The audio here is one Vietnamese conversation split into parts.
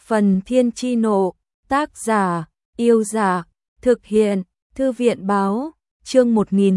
Phần Thiên Chi Nộ, tác giả, Yêu Giả, thực hiện, Thư viện Báo, chương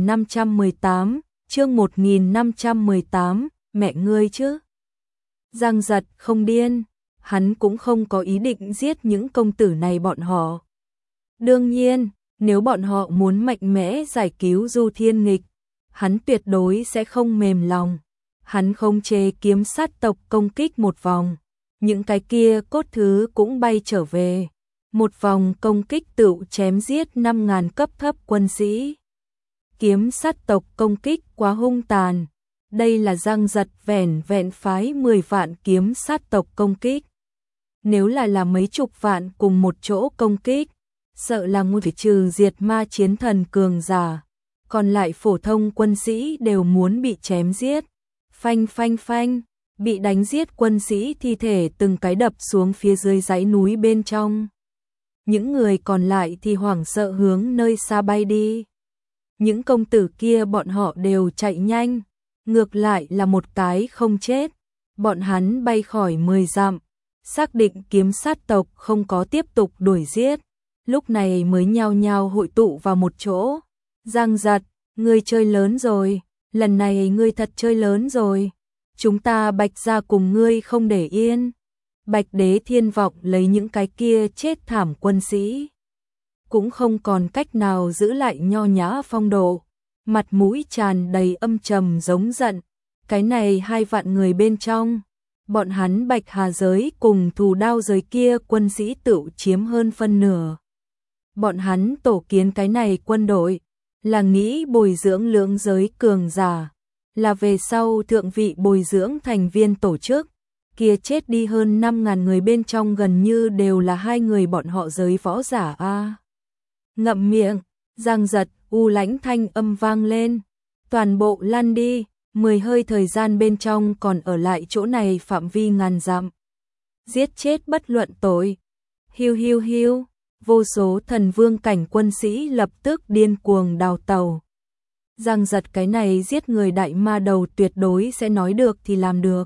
1518, mẹ ngươi chứ. Giang Giật không điên, hắn cũng không có ý định giết những công tử này bọn họ. Đương nhiên, nếu bọn họ muốn mạnh mẽ giải cứu Du Thiên Nghịch, hắn tuyệt đối sẽ không mềm lòng. Hắn không chế kiếm sát tộc công kích một vòng, những cái kia cốt thứ cũng bay trở về. Một vòng công kích tựu chém giết 5.000 cấp thấp quân sĩ. Kiếm sát tộc công kích quá hung tàn. Đây là Giang Giật vẻn vẹn phái 10 vạn kiếm sát tộc công kích. Nếu là mấy chục vạn cùng một chỗ công kích, sợ là muốn phải trừ diệt ma chiến thần cường giả. Còn lại phổ thông quân sĩ đều muốn bị chém giết. Phanh phanh phanh, bị đánh giết quân sĩ thi thể từng cái đập xuống phía dưới dãy núi bên trong. Những người còn lại thì hoảng sợ hướng nơi xa bay đi. Những công tử kia bọn họ đều chạy nhanh, ngược lại là một cái không chết. Bọn hắn bay khỏi 10 dặm, xác định kiếm sát tộc không có tiếp tục đuổi giết. Lúc này mới nhao nhao hội tụ vào một chỗ. Giang Giật, ngươi chơi lớn rồi, lần này ngươi thật chơi lớn rồi. Chúng ta Bạch gia cùng ngươi không để yên. Bạch Đế Thiên vọng lấy những cái kia chết thảm quân sĩ, cũng không còn cách nào giữ lại nho nhã phong độ, mặt mũi tràn đầy âm trầm giống giận. Cái này 2 vạn người bên trong, bọn hắn Bạch Hà giới cùng Thù Đao giới kia quân sĩ tự chiếm hơn phân nửa. Bọn hắn tổ kiến cái này quân đội là nghĩ bồi dưỡng lưỡng giới cường giả, là về sau thượng vị bồi dưỡng thành viên tổ chức. Kia chết đi hơn 5.000 người bên trong gần như đều là 2 người bọn họ giới võ giả a. Ngậm miệng, Giang Giật u lãnh thanh âm vang lên. Toàn bộ lăn đi, 10 hơi thời gian bên trong còn ở lại chỗ này phạm vi ngàn dặm. Giết chết bất luận tội. Hiu hiu hiu, vô số thần vương cảnh quân sĩ lập tức điên cuồng đào tàu. Giang Giật cái này giết người đại ma đầu tuyệt đối sẽ nói được thì làm được.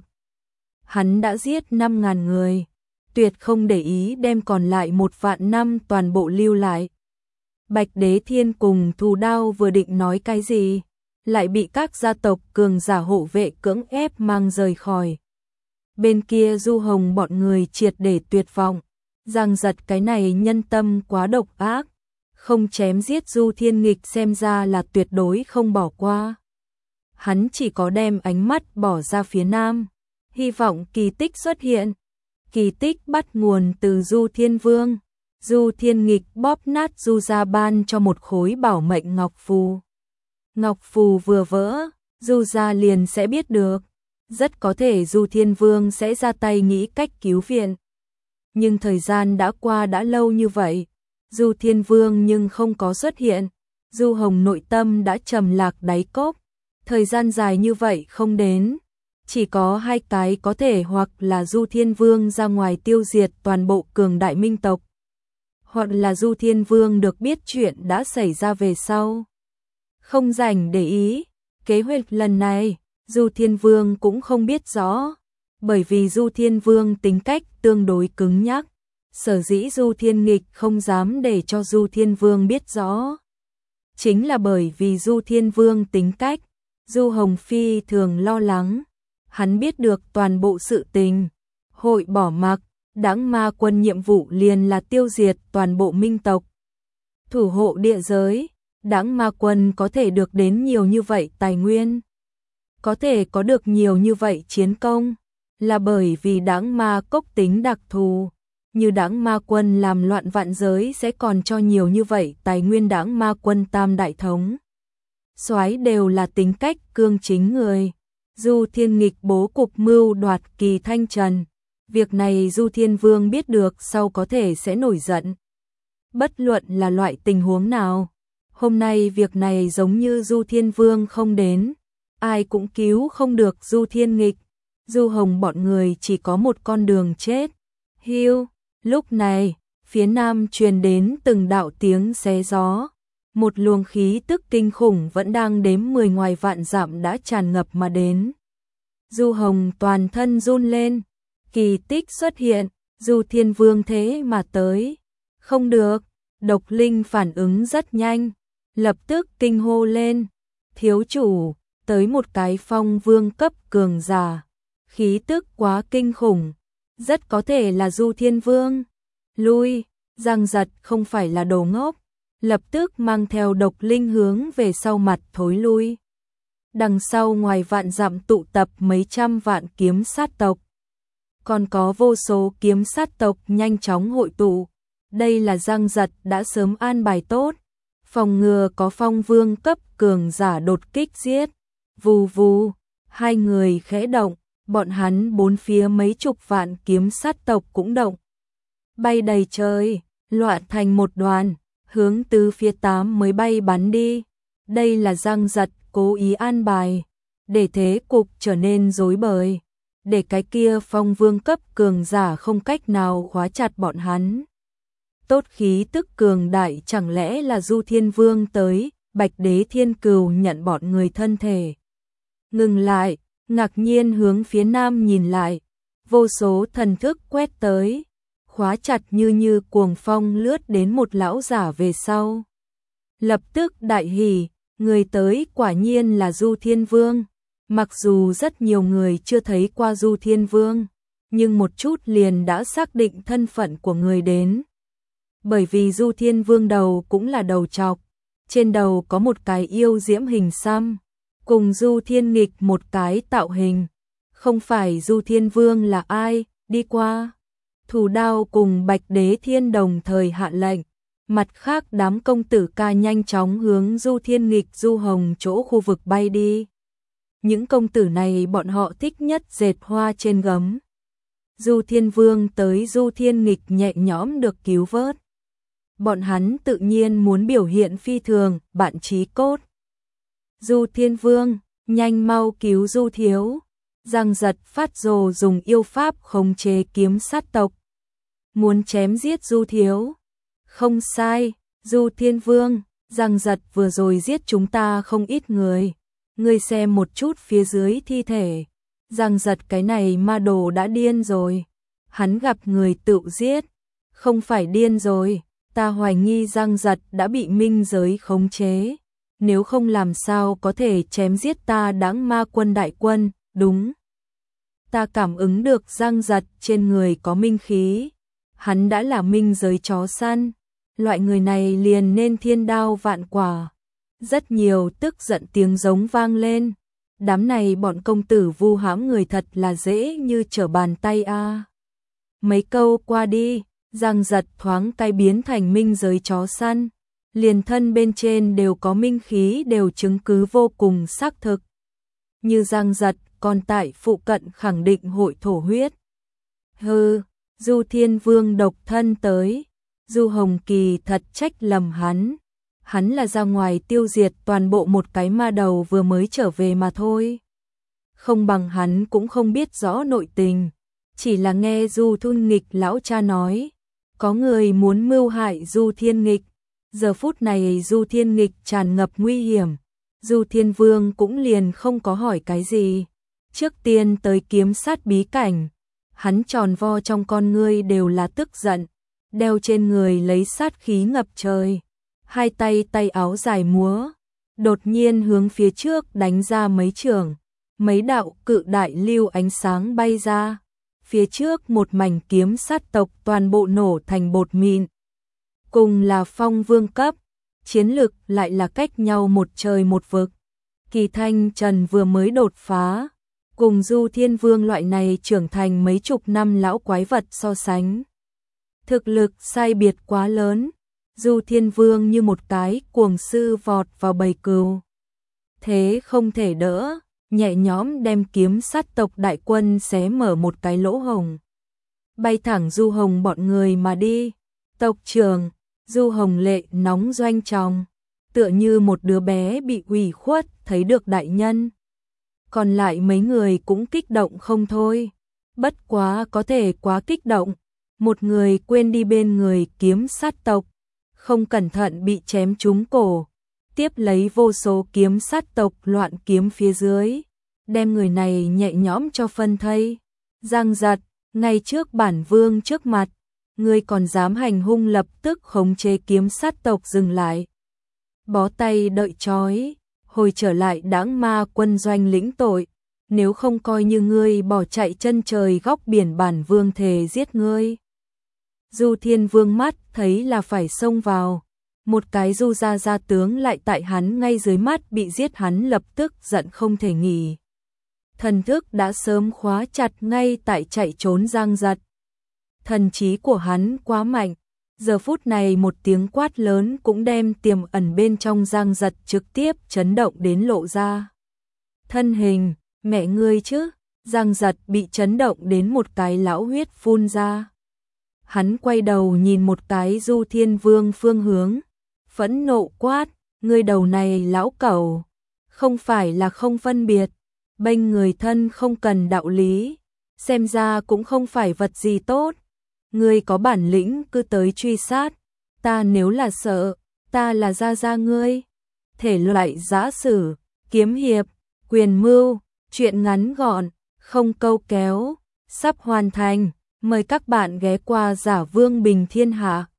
Hắn đã giết 5.000 người, tuyệt không để ý đem còn lại 1 vạn năm toàn bộ lưu lại. Bạch Đế Thiên cùng Thù Đao vừa định nói cái gì, lại bị các gia tộc cường giả hộ vệ cưỡng ép mang rời khỏi. Bên kia Du Hồng bọn người triệt để tuyệt vọng. Giang Giật cái này nhân tâm quá độc ác, không chém giết Du Thiên Nghịch xem ra là tuyệt đối không bỏ qua. Hắn chỉ có đem ánh mắt bỏ ra phía nam, hy vọng kỳ tích xuất hiện. Kỳ tích bắt nguồn từ Du Thiên Vương. Du Thiên Nghịch bóp nát Du gia ban cho một khối bảo mệnh ngọc phù. Ngọc phù vừa vỡ, Du gia liền sẽ biết được. Rất có thể Du Thiên Vương sẽ ra tay nghĩ cách cứu viện. Nhưng thời gian đã qua đã lâu như vậy, Du Thiên Vương nhưng không có xuất hiện. Du Hồng nội tâm đã trầm lạc đáy cốc. Thời gian dài như vậy không đến, chỉ có 2 cái có thể, hoặc là Du Thiên Vương ra ngoài tiêu diệt toàn bộ cường đại minh tộc, hoặc là Du Thiên Vương được biết chuyện đã xảy ra về sau. Không rảnh để ý, kế hoạch lần này, Du Thiên Vương cũng không biết rõ, bởi vì Du Thiên Vương tính cách tương đối cứng nhắc, sở dĩ Du Thiên Nghịch không dám để cho Du Thiên Vương biết rõ. Chính là bởi vì Du Thiên Vương tính cách, Du Hồng phi thường lo lắng. Hắn biết được toàn bộ sự tình, hội bỏ mặc. Đãng Ma quân nhiệm vụ liền là tiêu diệt toàn bộ minh tộc, thủ hộ địa giới. Đãng Ma quân có thể được đến nhiều như vậy tài nguyên, có thể có được nhiều như vậy chiến công, là bởi vì Đãng Ma cốc tính đặc thù. Như Đãng Ma quân làm loạn vạn giới sẽ còn cho nhiều như vậy tài nguyên. Đãng Ma quân tam đại thống soái đều là tính cách cương chính người. Du Thiên Nghịch bố cục mưu đoạt Kỳ Thanh Trần, việc này Du Thiên Vương biết được sau có thể sẽ nổi giận. Bất luận là loại tình huống nào, hôm nay việc này giống như Du Thiên Vương không đến, ai cũng cứu không được Du Thiên Nghịch. Du Hồng bọn người chỉ có một con đường chết. Hiu, lúc này, phía nam truyền đến từng đạo tiếng xé gió. Một luồng khí tức kinh khủng vẫn đang đếm 10 ngoài vạn dặm đã tràn ngập mà đến. Du Hồng toàn thân run lên, kỳ tích xuất hiện, Du Thiên Vương thế mà tới. Không được, Độc Linh phản ứng rất nhanh, lập tức kinh hô lên. Thiếu chủ, tới một cái Phong Vương cấp cường giả. Khí tức quá kinh khủng, rất có thể là Du Thiên Vương. Lui, Giang Giật không phải là đồ ngốc, lập tức mang theo Độc Linh hướng về sau mặt thối lui. Đằng sau ngoài vạn dặm tụ tập mấy trăm vạn kiếm sát tộc, còn có vô số kiếm sát tộc nhanh chóng hội tụ. Đây là Giang Giật đã sớm an bài tốt, phòng ngừa có Phong Vương cấp cường giả đột kích giết. Vù vù, hai người khẽ động, bọn hắn bốn phía mấy chục vạn kiếm sát tộc cũng động. Bay đầy trời, loạn thành một đoàn, hướng từ phía 8 mới bay bắn đi. Đây là Giang Giật cố ý an bài, để thế cục trở nên rối bời, để cái kia Phong Vương cấp cường giả không cách nào khóa chặt bọn hắn. Tốt khí tức cường đại, chẳng lẽ là Du Thiên Vương tới? Bạch Đế Thiên Cừu nhận bọn người thân thể. Ngừng lại, ngạc nhiên hướng phía nam nhìn lại, vô số thần thức quét tới, khóa chặt như cuồng phong lướt đến một lão giả về sau. Lập tức đại hỉ, người tới quả nhiên là Du Thiên Vương. Mặc dù rất nhiều người chưa thấy qua Du Thiên Vương, nhưng một chút liền đã xác định thân phận của người đến. Bởi vì Du Thiên Vương đầu cũng là đầu trọc, trên đầu có một cái yêu diễm hình xăm, cùng Du Thiên Nghịch một cái tạo hình. Không phải Du Thiên Vương là ai, đi qua. Thủ Đao cùng Bạch Đế Thiên đồng thời hạ lệnh, mặt khác đám công tử ca nhanh chóng hướng Du Thiên Nghịch Du Hồng chỗ khu vực bay đi. Những công tử này bọn họ thích nhất dệt hoa trên gấm. Du Thiên Vương tới, Du Thiên Nghịch nhẹ nhõm được cứu vớt. Bọn hắn tự nhiên muốn biểu hiện phi thường, bạn chí cốt. Du Thiên Vương, nhanh mau cứu Du thiếu. Giang Giật phát rồ dùng yêu pháp khống chế kiếm sát tộc, muốn chém giết Du thiếu. Không sai, Du Thiên Vương, Giang Giật vừa rồi giết chúng ta không ít người. Ngươi xem một chút phía dưới thi thể. Giang Giật cái này ma đồ đã điên rồi. Hắn gặp người tự giết. Không phải điên rồi, ta hoài nghi Giang Giật đã bị minh giới khống chế. Nếu không làm sao có thể chém giết ta đãng ma quân đại quân, đúng. Ta cảm ứng được Giang Giật trên người có minh khí. Hắn đã là minh giới chó săn. Loại người này liền nên thiên đao vạn quả. Rất nhiều tức giận tiếng giống vang lên. Đám này bọn công tử vu hãm người thật là dễ như trở bàn tay a. Mấy câu qua đi, Giang Giật thoáng cái biến thành minh giới chó săn. Liền thân bên trên đều có minh khí, đều chứng cứ vô cùng xác thực. Như Giang Giật còn tại phụ cận khẳng định hội thổ huyết. Hừ, Du Thiên Vương độc thân tới. Du Hồng Kỳ thật trách lầm hắn. Hắn là ra ngoài tiêu diệt toàn bộ một cái ma đầu vừa mới trở về mà thôi. Không bằng hắn cũng không biết rõ nội tình. Chỉ là nghe Du Thiên Nghịch lão cha nói, có người muốn mưu hại Du Thiên Nghịch. Giờ phút này Du Thiên Nghịch tràn ngập nguy hiểm. Du Thiên Vương cũng liền không có hỏi cái gì. Trước tiên tới kiếm sát bí cảnh. Hắn tròn vo trong con ngươi đều là tức giận. Đeo trên người lấy sát khí ngập trời. Hai tay áo dài múa. Đột nhiên hướng phía trước đánh ra mấy trường. Mấy đạo cự đại lưu ánh sáng bay ra. Phía trước một mảnh kiếm sát tộc toàn bộ nổ thành bột mịn. Cùng là Phong Vương cấp, chiến lực lại là cách nhau một trời một vực. Kỳ Thanh Trần vừa mới đột phá, cùng Du Thiên Vương loại này trưởng thành mấy chục năm lão quái vật so sánh. Thực lực sai biệt quá lớn, Du Thiên Vương như một cái cuồng sư vọt vào bầy cừu. Thế không thể đỡ, nhẹ nhõm đem kiếm sát tộc đại quân xé mở một cái lỗ hổng. Bay thẳng Du Hồng bọn người mà đi. Tộc trưởng, Du Hồng lệ nóng doanh tròng, tựa như một đứa bé bị ủy khuất thấy được đại nhân. Còn lại mấy người cũng kích động không thôi. Bất quá có thể quá kích động, một người quên đi bên người kiếm sát tộc, không cẩn thận bị chém trúng cổ, tiếp lấy vô số kiếm sát tộc loạn kiếm phía dưới, đem người này nhẹ nhõm cho phân thây. Giang Giật, ngay trước bản vương trước mặt, ngươi còn dám hành hung, lập tức khống chế kiếm sát tộc dừng lại. Bó tay đợi trói, hồi trở lại Đãng Ma quân doanh lĩnh tội, nếu không coi như ngươi bỏ chạy chân trời góc biển, bản vương thề giết ngươi. Du Thiên Vương mắt thấy là phải xông vào, một cái Du gia tướng lại tại hắn ngay dưới mắt bị giết, hắn lập tức giận không thể nghỉ. Thần thức đã sớm khóa chặt ngay tại chạy trốn Giang Giật. Thần trí của hắn quá mạnh, giờ phút này một tiếng quát lớn cũng đem tiềm ẩn bên trong Giang Giật trực tiếp chấn động đến lộ ra. Thân hình, mẹ ngươi chứ, Giang Giật bị chấn động đến một cái lão huyết phun ra. Hắn quay đầu nhìn một cái Du Thiên Vương phương hướng, phẫn nộ quát, ngươi đầu này lão cẩu, không phải là không phân biệt, bênh người thân không cần đạo lý, xem ra cũng không phải vật gì tốt. Ngươi có bản lĩnh cứ tới truy sát, ta nếu là sợ, ta là gia ngươi. Thể loại giã sử, kiếm hiệp, quyền mưu, truyện ngắn gọn, không câu kéo, sắp hoàn thành. Mời các bạn ghé qua Giả Vương Bình Thiên Hạ.